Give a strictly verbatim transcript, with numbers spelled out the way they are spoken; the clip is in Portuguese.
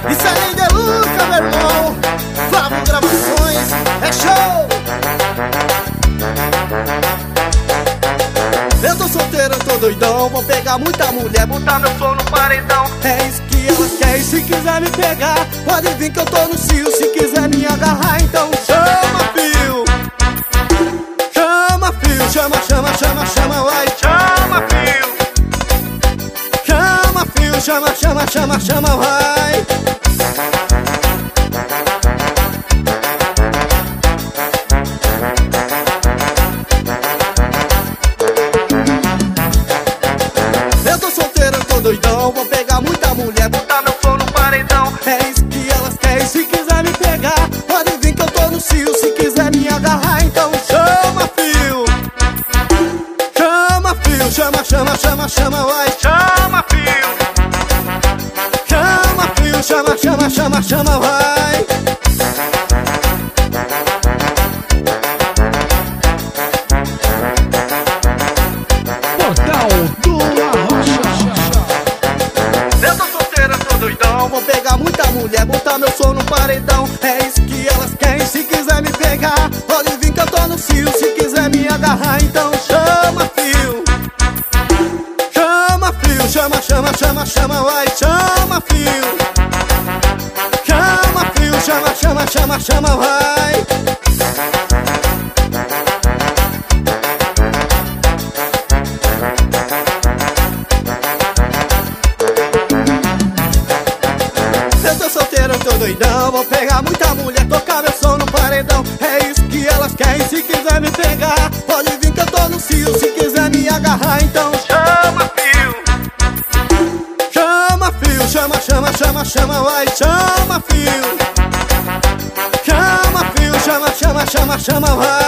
Isso aí, Deluca, meu irmão. Flávio Gravações, é show. Eu tô solteiro, eu tô doidão. Vou pegar muita mulher, botar meu som no paredão. É isso que elas querem, se quiser me pegar pode vir que eu tô no cio. Se quiser me agarrar, então chama, fio. Chama, fio, chama, chama, chama, chama, vai. Chama, fio. Chama, fio, chama, chama, chama, chama, vai. Eu tô solteiro, eu tô doidão. Vou pegar muita mulher, botar meu som no paredão. É isso que elas querem, se quiser me pegar pode vir que eu tô no cio. Se quiser me agarrar, então chama, fio. Chama, fio, chama, chama, chama, chama, vai. Chama, fio. Chama, fio, chama, chama, chama, chama, vai. Portal do Arrocha. Eu tô solteiro, eu tô doidão. Vou pegar muita mulher, botar meu som no paredão. É isso que elas querem, se quiser me pegar pode vir que eu tô no cio. Se quiser me agarrar, então chama, fio. Chama, fio, chama, chama, chama, chama, vai. Chama, fio. Chama, fio, chama, chama, chama, chama, vai. Eu tô solteiro, eu tô doidão. Vou pegar muita mulher, tocar meu som no paredão. É isso que elas querem, se quiser me pegar pode vir que eu tô no cio. Se quiser me agarrar, então chama, fio. Chama, fio, chama, chama, chama, chama, vai. Chama, fio. Chama, fio, chama, chama, chama, chama, vai.